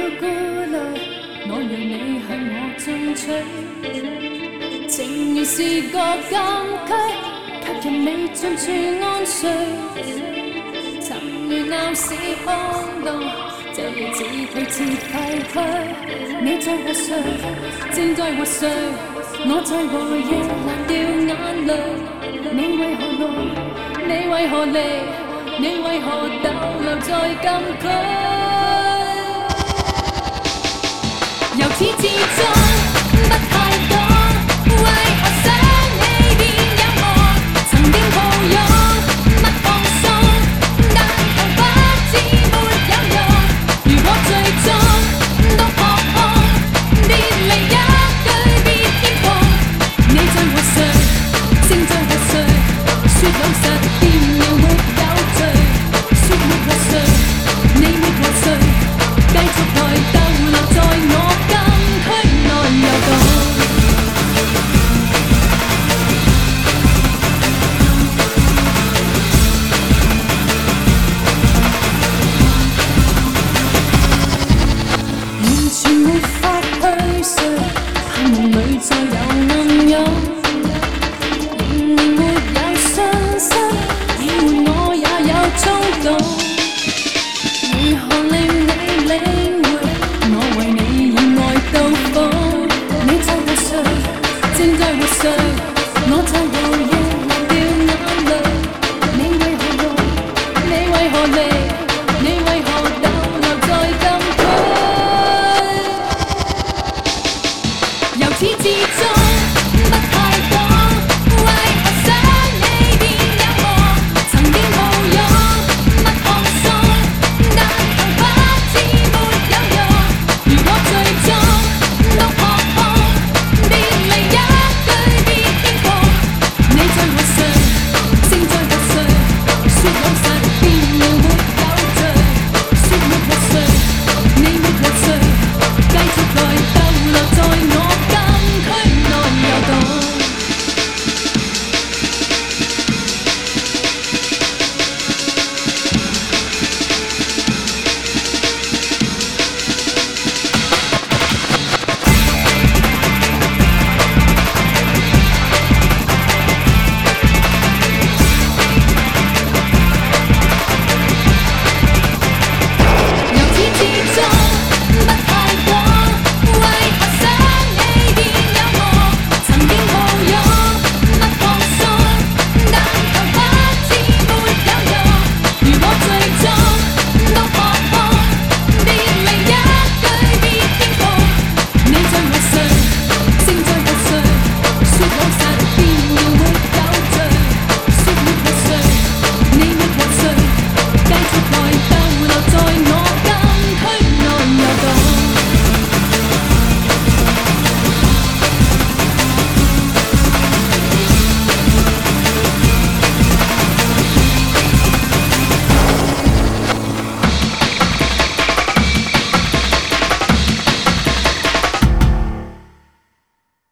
顾慮，我讓你向我進取。情如是個禁區，卻任你盡處安睡。曾如鬧市看到，這夜只退至廢墟。你在和誰？正在和誰？我在和夜流掉眼淚。你為何來？你為何離？你為何逗留在禁區？由始至終不太懂，為何想你便有我？曾經抱擁不放鬆，但求不知沒有用。如果最終都撲空，別離一句別牽碰。你在和誰？正在和誰？說老實便了沒有罪。說沒和誰？你沒和誰？繼續來逗留在我禁區內遊蕩。完全沒法去睡，盼夢裏再有暗湧。仍然沒有信心，以為我也有衝動。如何令你領會我為你以愛到瘋？你在和誰？正在和誰？我在和夜流掉眼淚。你為何來？你為何離？你為何逗留在禁區？由始至終不太懂，為何想你便有我？曾經抱擁不放鬆，但求不知沒有用。如果最終都撲空，別離一句別牽碰。你在和誰？正在和誰？說老實便了沒有罪。說沒和誰？你沒和誰？繼續來。